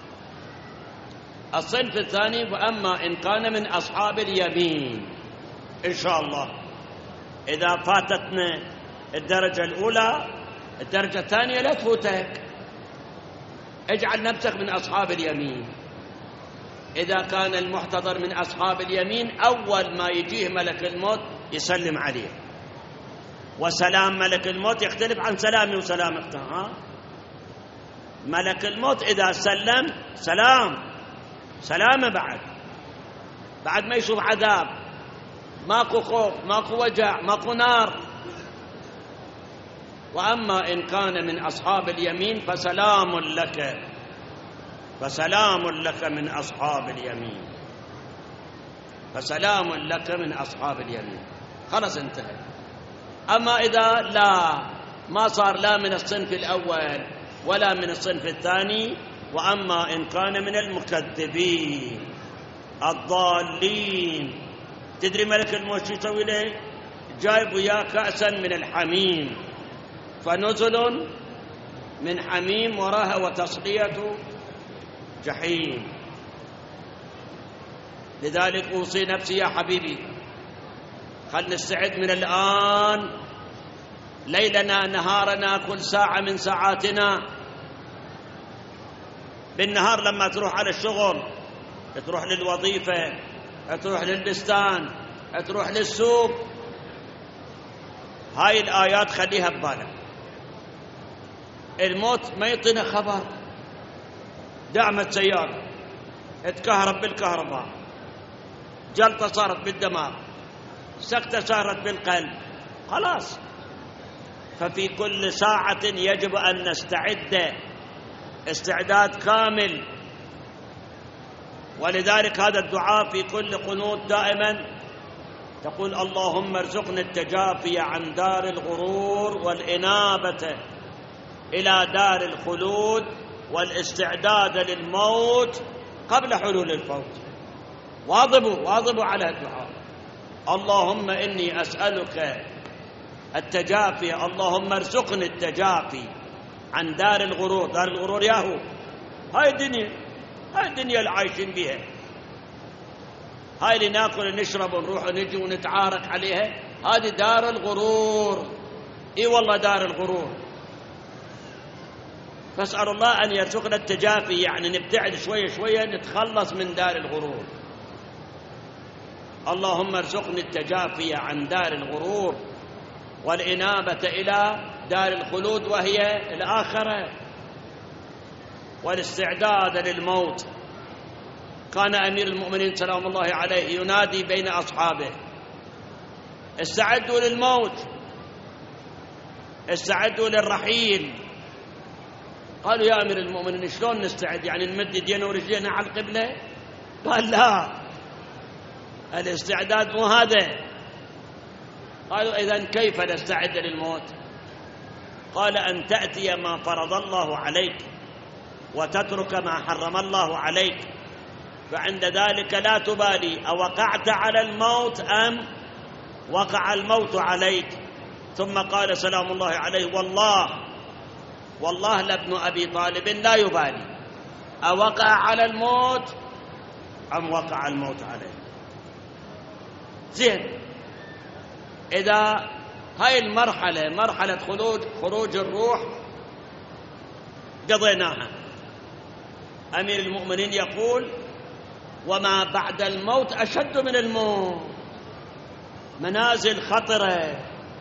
الصنف الثاني: وأما إن كان من أصحاب اليمين. إن شاء الله إذا فاتتنا الدرجة الأولى، الدرجة الثانية لا تفوتك، اجعل نفسك من أصحاب اليمين. إذا كان المحتضر من أصحاب اليمين، أول ما يجيه ملك الموت يسلم عليه. وسلام ملك الموت يختلف عن سلامي وسلامك. ملك الموت إذا سلم سلامه، بعد ما يشوف عذاب، ماكو خوف، ماكو وجع، ماكو نار. وأما إن كان من أصحاب اليمين فسلام لك من أصحاب اليمين، فسلام لك من أصحاب اليمين. خلص انتهى. أما إذا ما صار لا من الصنف الأول ولا من الصنف الثاني، وأما إن كان من المكذبين الضالين، تدري ملك الموت شو يسوي له؟ جايب وياه كأسا من الحميم، فنزل من حميم وراها وتصلية جحيم. لذلك أوصي نفسي يا حبيبي، خل نستعد من الآن، ليلنا نهارنا، كل ساعة من ساعاتنا. بالنهار لما تروح على الشغل، تروح للوظيفة، تروح للبستان، تروح للسوق، هاي الآيات خليها ببالك. الموت ما يعطينا خبر، دعمت سيارة، اتكهرب بالكهرباء، جلطة صارت بالدماغ، سكتة صارت بالقلب، خلاص. ففي كل ساعة يجب أن نستعد استعداد كامل. ولذلك هذا الدعاء في كل قنوت دائما تقول: اللهم ارزقنا التجافي عن دار الغرور والإنابة إلى دار الخلود والاستعداد للموت قبل حلول الفوت. واظبوا على الدعاء. اللهم إني أسألك التجافي، اللهم ارزقني التجافي عن دار الغرور. دار الغرور ياهو، هاي الدنيا اللي عايشين بها، هاي اللي ناكل ونشرب ونروح ونجي ونتعارك عليها، هذه دار الغرور. اي والله دار الغرور. فاسأل الله أن يرزقنا التجافي، يعني نبتعد شوية شوية، نتخلص من دار الغرور. اللهم ارزقني التجافي عن دار الغرور والإنابة إلى دار الخلود وهي الآخرة، والاستعداد للموت. كان أمير المؤمنين سلام الله عليه ينادي بين أصحابه: استعدوا للموت، استعدوا للرحيل. قالوا: يا أمير المؤمنين شلون نستعد؟ يعني نمد يدينا ورجلينا على القبلة؟ قال: لا، الاستعداد مو هذا. قالوا إذن كيف نستعد للموت؟ قال أن تأتي ما فرض الله عليك وتترك ما حرم الله عليك، فعند ذلك لا تبالي أوقعت على الموت أم وقع الموت عليك. ثم قال سلام الله عليه: والله لابن أبي طالب لا يبالي أوقع على الموت أم وقع الموت عليه. زين، إذا هاي المرحلة مرحلة خروج الروح قضيناها، أمير المؤمنين يقول: وما بعد الموت أشد من الموت، منازل خطرة.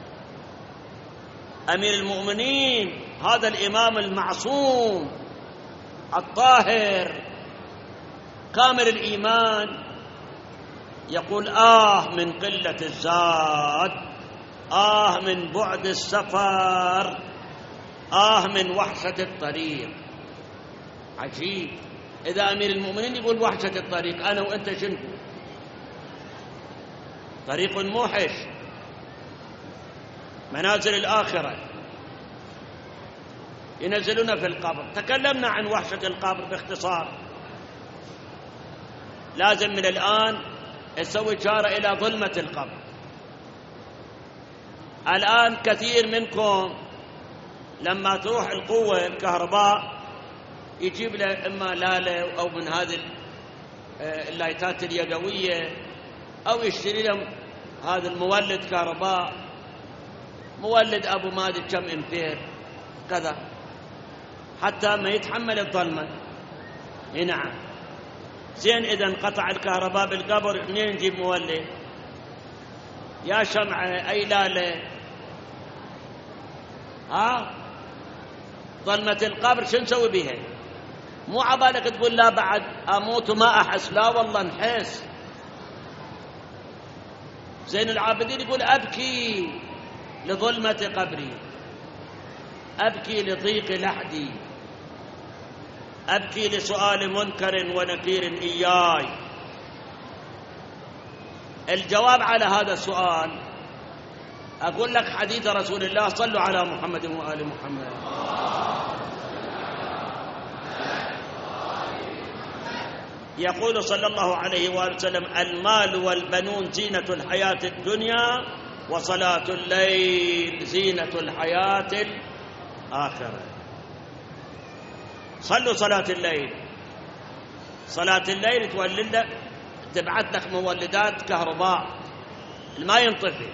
أمير المؤمنين هذا الإمام المعصوم الطاهر كامل الإيمان يقول: من قلة الزاد، من بعد السفر، من وحشة الطريق. عجيب، إذا أمير المؤمنين يقول وحشة الطريق، أنا وأنت شنو؟ طريق موحش، منازل الآخرة، ينزلون في القبر. تكلمنا عن وحشة القبر باختصار، لازم من الآن نسوي إشارة إلى ظلمة القبر. الآن كثير منكم لما تروح القوة الكهرباء يجيب له إما لالة أو من هذه اللايتات اليدوية، أو يشتري له هذا المولد كهرباء، مولد أبو ما أدري كم أمبير كذا، حتى ما يتحمل الظلمة. نعم، زين، إذا انقطع الكهرباء بالقبر منين نجيب مولد؟ يا شمعة أي لالة؟ ظلمة القبر شو نسوي بها؟ مو عبالك تقول لا بعد أموت وما أحس، لا والله نحس. زين العابدين يقول: أبكي لظلمة قبري، أبكي لضيق لحدي، أبكي لسؤال منكر ونكير إياي. الجواب على هذا السؤال أقول لك حديث رسول الله: صلوا على محمد وآل محمد. يقول صلى الله عليه وآله وسلم: المال والبنون زينة الحياة الدنيا، وصلاة الليل زينة الحياة الآخرة. صلوا صلاة الليل. صلاة الليل تولد لك، تبعث لك مولدات كهرباء ما ينطفي.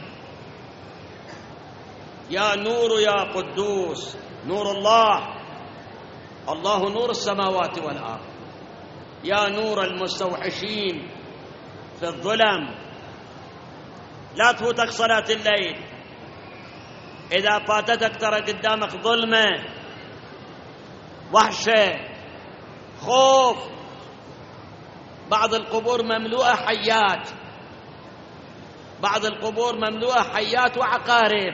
يا نور يا قدوس، نور الله، الله نور السماوات والأرض. يا نور المستوحشين في الظلم، لا تفوتك صلاة الليل. إذا فاتتك ترى قدامك ظلمة، وحشة، خوف. بعض القبور مملوءة حيات، بعض القبور مملوءة حيات وعقارب،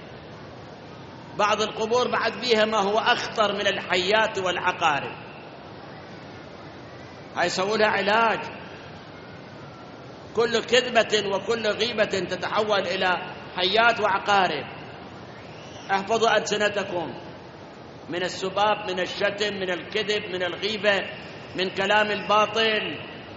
بعض القبور بعد فيها ما هو أخطر من الحيات والعقارب. هاي يسووا لها علاج. كل كذبة وكل غيبة تتحول إلى حيات وعقارب. احفظوا ألسنتكم من السباب، من الشتم، من الكذب، من الغيبة، من كلام الباطل.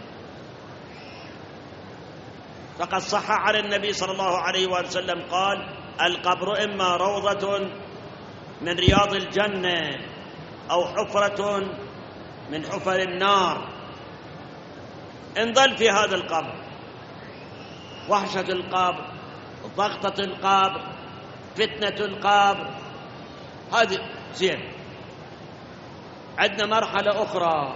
فقد صح عن النبي صلى الله عليه وسلم قال: القبر إما روضة من رياض الجنة أو حفرة من حفر النار. انظل في هذا القبر، وحشة القبر، ضغطة القبر، فتنة القبر، هذه زين. عندنا مرحلة أخرى،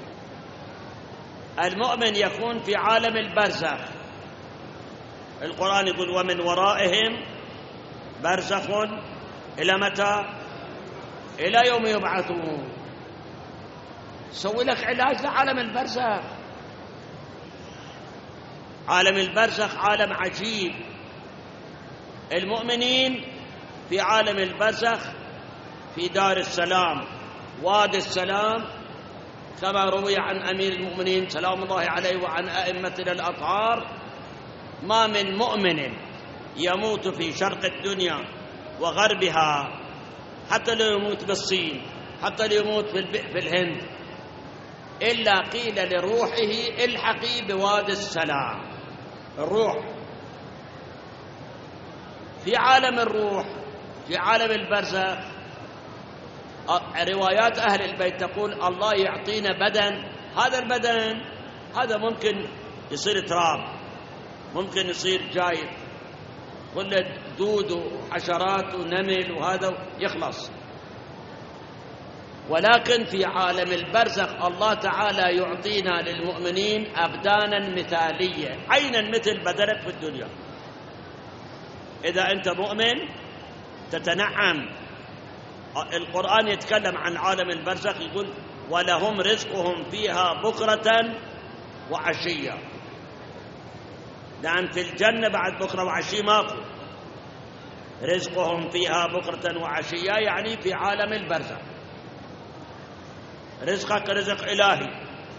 المؤمن يكون في عالم البرزخ. القرآن يقول: ومن ورائهم برزخ إلى متى؟ إلى يوم يبعثون. سوي لك علاج لعالم البرزخ. عالم البرزخ عالم عجيب. المؤمنين في عالم البرزخ في دار السلام، وادي السلام، كما روي عن أمير المؤمنين سلام الله عليه وعن أئمتنا الأطهار ما من مؤمن يموت في شرق الدنيا وغربها، حتى لو يموت بالصين، حتى لو يموت في الهند، إلا قيل لروحه الحقي بوادي السلام. الروح في عالم الروح، في عالم البرزخ، روايات أهل البيت تقول الله يعطينا بدن، هذا البدن هذا ممكن يصير تراب، ممكن يصير جايد، كل دود وحشرات ونمل وهذا يخلص. ولكن في عالم البرزخ الله تعالى يعطينا للمؤمنين أبدانا مثالية عينا مثل بدنك في الدنيا. إذا أنت مؤمن تتنعم. القرآن يتكلم عن عالم البرزخ يقول ولهم رزقهم فيها بكرة وعشية، لأن في الجنة بعد بكرة وعشية ماكو. رزقهم فيها بكرة وعشية يعني في عالم البرزخ. رزقك رزق إلهي.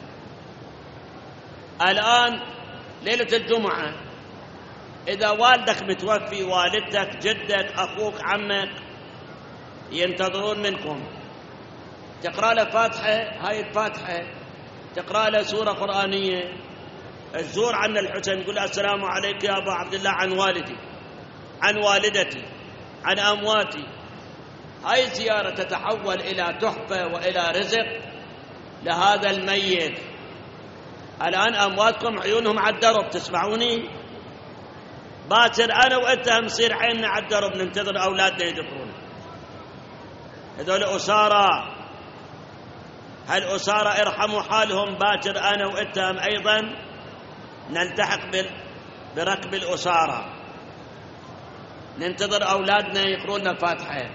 الآن ليلة الجمعة إذا والدك متوفي، والدتك، جدك، أخوك، عمك ينتظرون منكم، تقرأ له فاتحة، هاي الفاتحة تقرأ له سورة قرآنية، الزور عن الحسين يقول السلام عليك يا أبا عبد الله عن والدي، عن والدتي، عن أمواتي. هاي الزيارة تتحول إلى تحفة وإلى رزق لهذا الميت. الآن أمواتكم عيونهم على الدرب، تسمعوني؟ باكر أنا وأنت نصير عيننا على الدرب ننتظر أولادنا يدخلون. هذول أسارة، هالأسارة ارحموا حالهم. باكر أنا وأنت أيضا نلتحق بركب الأسارة، ننتظر أولادنا يقرون الفاتحة.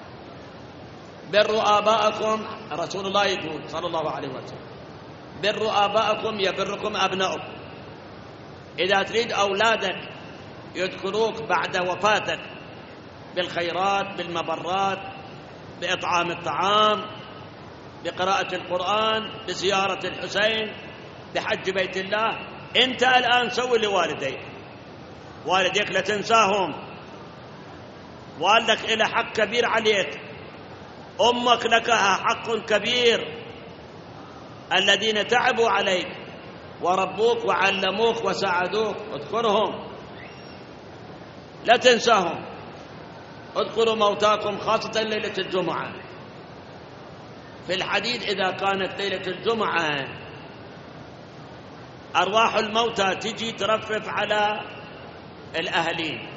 بروا آباءكم، رسول الله يقول صلى الله عليه وسلم بروا آباءكم يبركم أبناؤكم. إذا تريد أولادك يذكروك بعد وفاتك بالخيرات، بالمبرات، بإطعام الطعام، بقراءة القرآن، بزيارة الحسين، بحج بيت الله، أنت الآن سوي لوالديك. والديك لا تنساهم، والدك له حق كبير عليك، أمك لك حق كبير، الذين تعبوا عليك وربوك وعلموك وساعدوك، اذكرهم لا تنساهم. اذكروا موتاكم خاصة ليلة الجمعة. في الحديث إذا كانت ليلة الجمعة أرواح الموتى تجي ترفرف على الأهلين.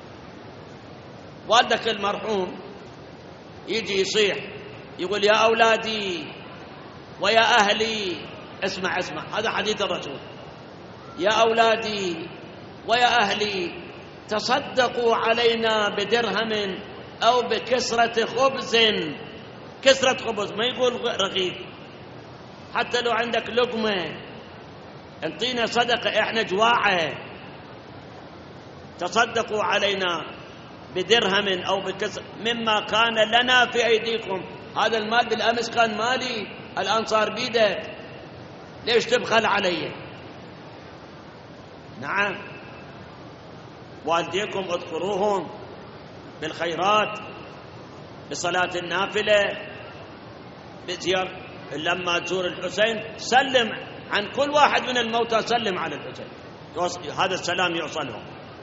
والدك المرحوم يجي يصيح يقول يا أولادي ويا أهلي، اسمع هذا حديث الرسول، يا أولادي ويا أهلي تصدقوا علينا بدرهم أو بكسرة خبز. كسرة خبز، ما يقول رغيف، حتى لو عندك لقمة انطينا صدقة، احنا جواعة. تصدقوا علينا بدرهم أو بكسرة مما كان لنا في أيديكم. هذا المال بالأمس كان مالي، الآن صار بيدك، ليش تبخل علي؟ نعم، والديكم اذكروهم بالخيرات، بصلاة النافلة، بزيارة. لما تزور الحسين سلم عن كل واحد من الموتى، سلم على الحسين، هذا السلام يوصلهم.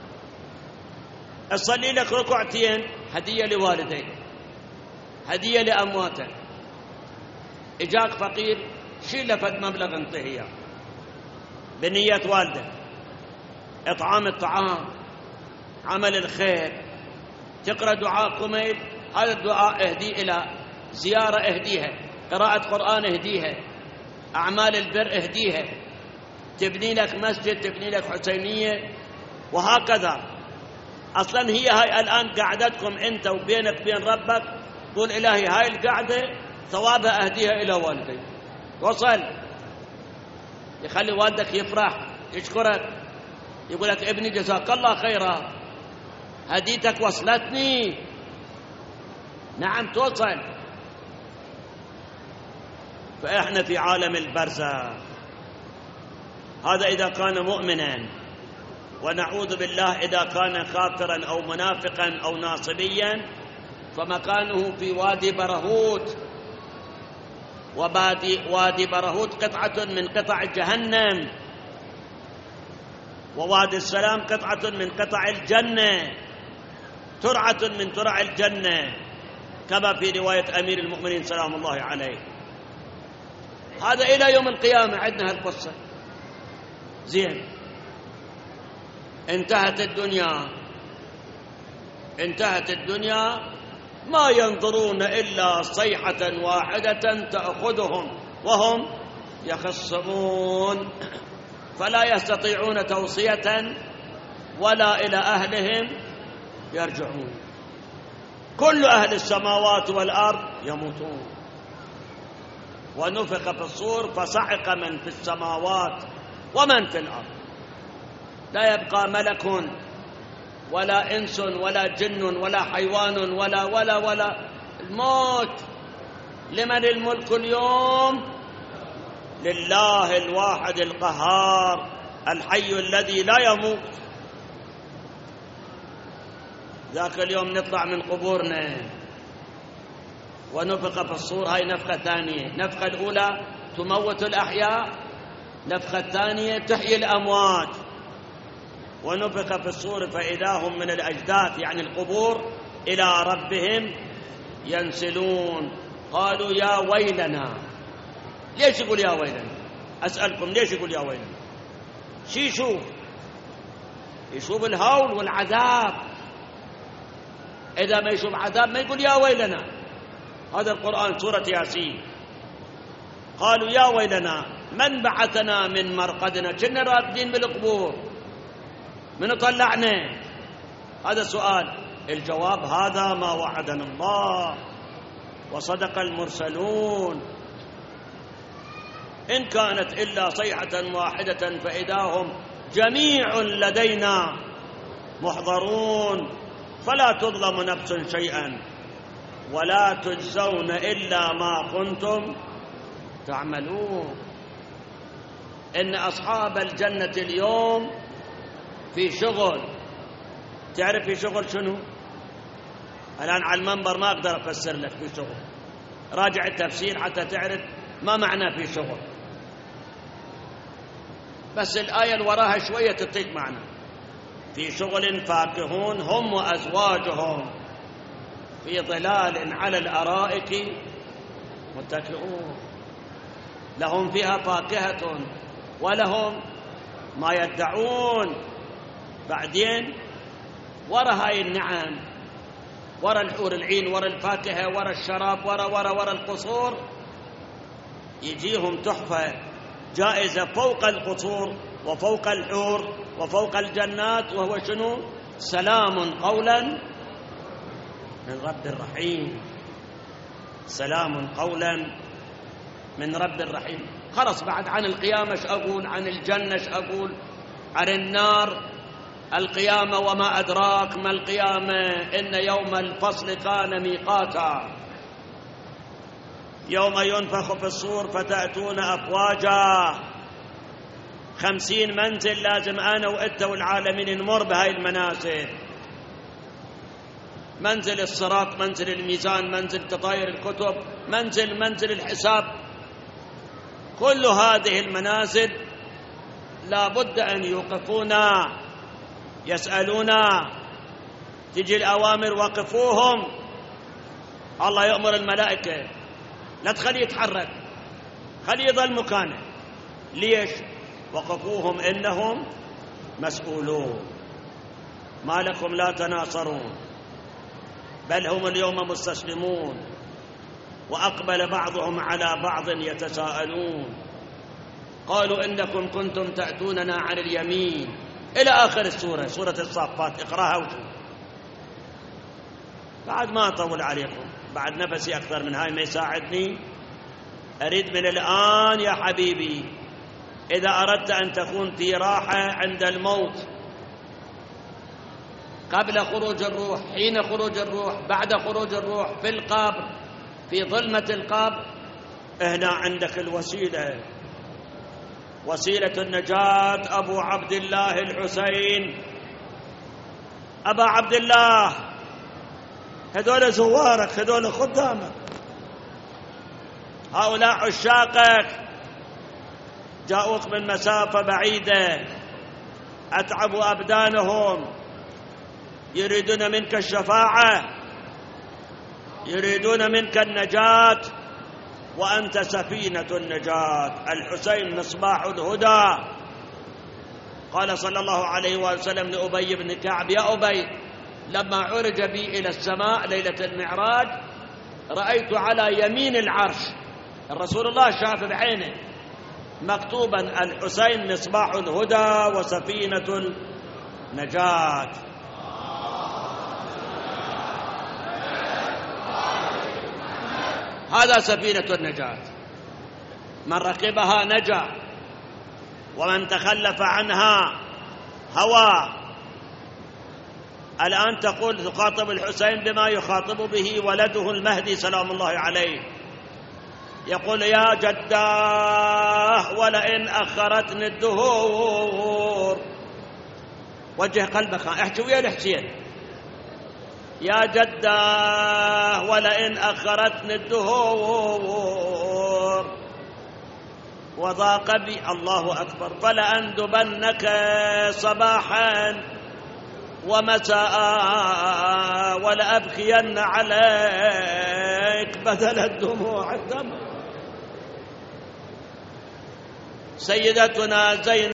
اصلي لك ركعتين هدية لوالديك، هدية لأمواتك. إجاك فقير شيل فد مبلغ انطيه إياه بنية والدك، إطعام الطعام، عمل الخير، تقرأ دعاء قميل، هذا الدعاء اهدي إلى زيارة، اهديها، قراءة قرآن اهديها، أعمال البر اهديها، تبني لك مسجد، تبني لك حسينية، وهكذا. أصلا هي هاي الآن قعدتكم أنت وبينك وبين ربك، قول إلهي هاي القعدة ثوابها أهديها إلى والدي. وصل، يخلي والدك يفرح، يشكرك، يقول لك ابني جزاك الله خيرا، هديتك وصلتني. نعم توصل. فإحنا في عالم البرزخ، هذا إذا كان مؤمنا. ونعوذ بالله إذا كان كافرا أو منافقا أو ناصبيا فمكانه في وادي برهوت، وادي برهوت قطعة من قطع جهنم، ووادي السلام قطعة من قطع الجنة، ترعة من ترع الجنة، كما في رواية أمير المؤمنين سلام الله عليه. هذا إلى يوم القيامة عندنا هالقصة. زين، انتهت الدنيا، ما ينظرون إلا صيحة واحدة تأخذهم وهم يخصمون، فلا يستطيعون توصية ولا إلى أهلهم يرجعون. كل أهل السماوات والأرض يموتون. ونفخ في الصور فصعق من في السماوات ومن في الأرض، لا يبقى ملك ولا إنس ولا جن ولا حيوان ولا الموت. لمن الملك اليوم؟ لله الواحد القهار الحي الذي لا يموت. ذاك اليوم نطلع من قبورنا ونفخ في الصور. هاي نفخة ثانية. نفخة الأولى تموت الأحياء، نفخة الثانية تحيي الأموات. ونفخ في الصور فإذا هم من الأجداث يعني القبور إلى ربهم ينسلون. قالوا يا ويلنا. ليش يقول يا ويلنا؟ أسألكم ليش يقول يا ويلنا؟ شو يشوف الهول والعذاب. إذا ما يشوف عذاب ما يقول يا ويلنا. هذا القرآن سورة ياسين. قالوا يا ويلنا من بعثنا من مرقدنا. كنا رابدين بالقبور، من طلعنا؟ هذا سؤال. الجواب هذا ما وعدنا الله وصدق المرسلون. إن كانت إلا صيحة واحدة فإذا هم جميع لدينا محضرون، فلا تظلم نفس شيئا ولا تجزون إلا ما كنتم تعملون. إن أصحاب الجنة اليوم في شغل. تعرف في شغل شنو؟ الآن على المنبر ما أقدر أفسر لك في شغل. راجع التفسير حتى تعرف ما معنى في شغل، بس الآية اللي وراها شوية تعطيك معنى. في شغل فاكهون هم وأزواجهم في ظلال على الأرائك متكئون، لهم فيها فاكهة ولهم ما يدعون. بعدين ورا هاي النعم، ورا الحور العين، ورا الفاكهة، ورا الشراب، ورا القصور، يجيهم تحفة جائزة فوق القصور وفوق الحور وفوق الجنات، وهو شنو؟ سلام قولا من رب رحيم. سلام قولا من رب رحيم. خلص بعد عن القيامة ايش أقول؟ عن الجنة ايش أقول؟ عن النار. القيامة وما أدراك ما القيامة. إن يوم الفصل كان ميقاتا. يوم ينفخ في الصور فتأتون أفواجا. 50 منزل لازم أنا وإنت والعالمين نمر بهاي المنازل. منزل الصراط، منزل الميزان، منزل تطاير الكتب، منزل الحساب. كل هذه المنازل لا بد أن يوقفونا يسألونا. تجي الأوامر وقفوهم. الله يأمر الملائكة لا تخليه يتحرك، خليه يظل مكانه. ليش؟ وقفوهم إنهم مسؤولون. ما لكم لا تناصرون بل هم اليوم مستسلمون. وأقبل بعضهم على بعض يتساءلون قالوا إنكم كنتم تأتوننا عن اليمين إلى آخر السورة، سورة الصافات. اقرأها وشوف. بعد ما أطول عليكم، بعد نفسي أكثر من هاي ما يساعدني. أريد من الآن يا حبيبي إذا أردت أن تكون في راحة عند الموت، قبل خروج الروح، حين خروج الروح، بعد خروج الروح، في القبر، في ظلمة القبر، هنا عندك الوسيلة. وسيلة النجاة أبو عبد الله الحسين. أبا عبد الله، هذول زوارك، هذول خدامك، هؤلاء عشاقك، جاءوك من مسافة بعيدة، أتعبوا أبدانهم، يريدون منك الشفاعة، يريدون منك النجاة، وأنت سفينة النجاة. الحسين مصباح الهدى. قال صلى الله عليه وسلم لأبي بن كعب: يا أبي، لما عرج بي إلى السماء ليلة المعراج رأيت على يمين العرش، الرسول الله شاف بعينه، مكتوبا: الحسين مصباح الهدى وسفينة النجاة. هذا سفينة النجاة، من ركبها نجا، ومن تخلف عنها هوى. الآن تخاطب الحسين بما يخاطب به ولده المهدي سلام الله عليه، يقول: يا جداه ولئن أخرتني الدهور. وجه قلبك، احكي ويا الحسين: يا جداه ولئن أخرتني الدهور وضاق بي، الله أكبر، فلأندبنك صباحا ومساء ولأبكين عليك بدل الدموع الدم. سيدتنا زينب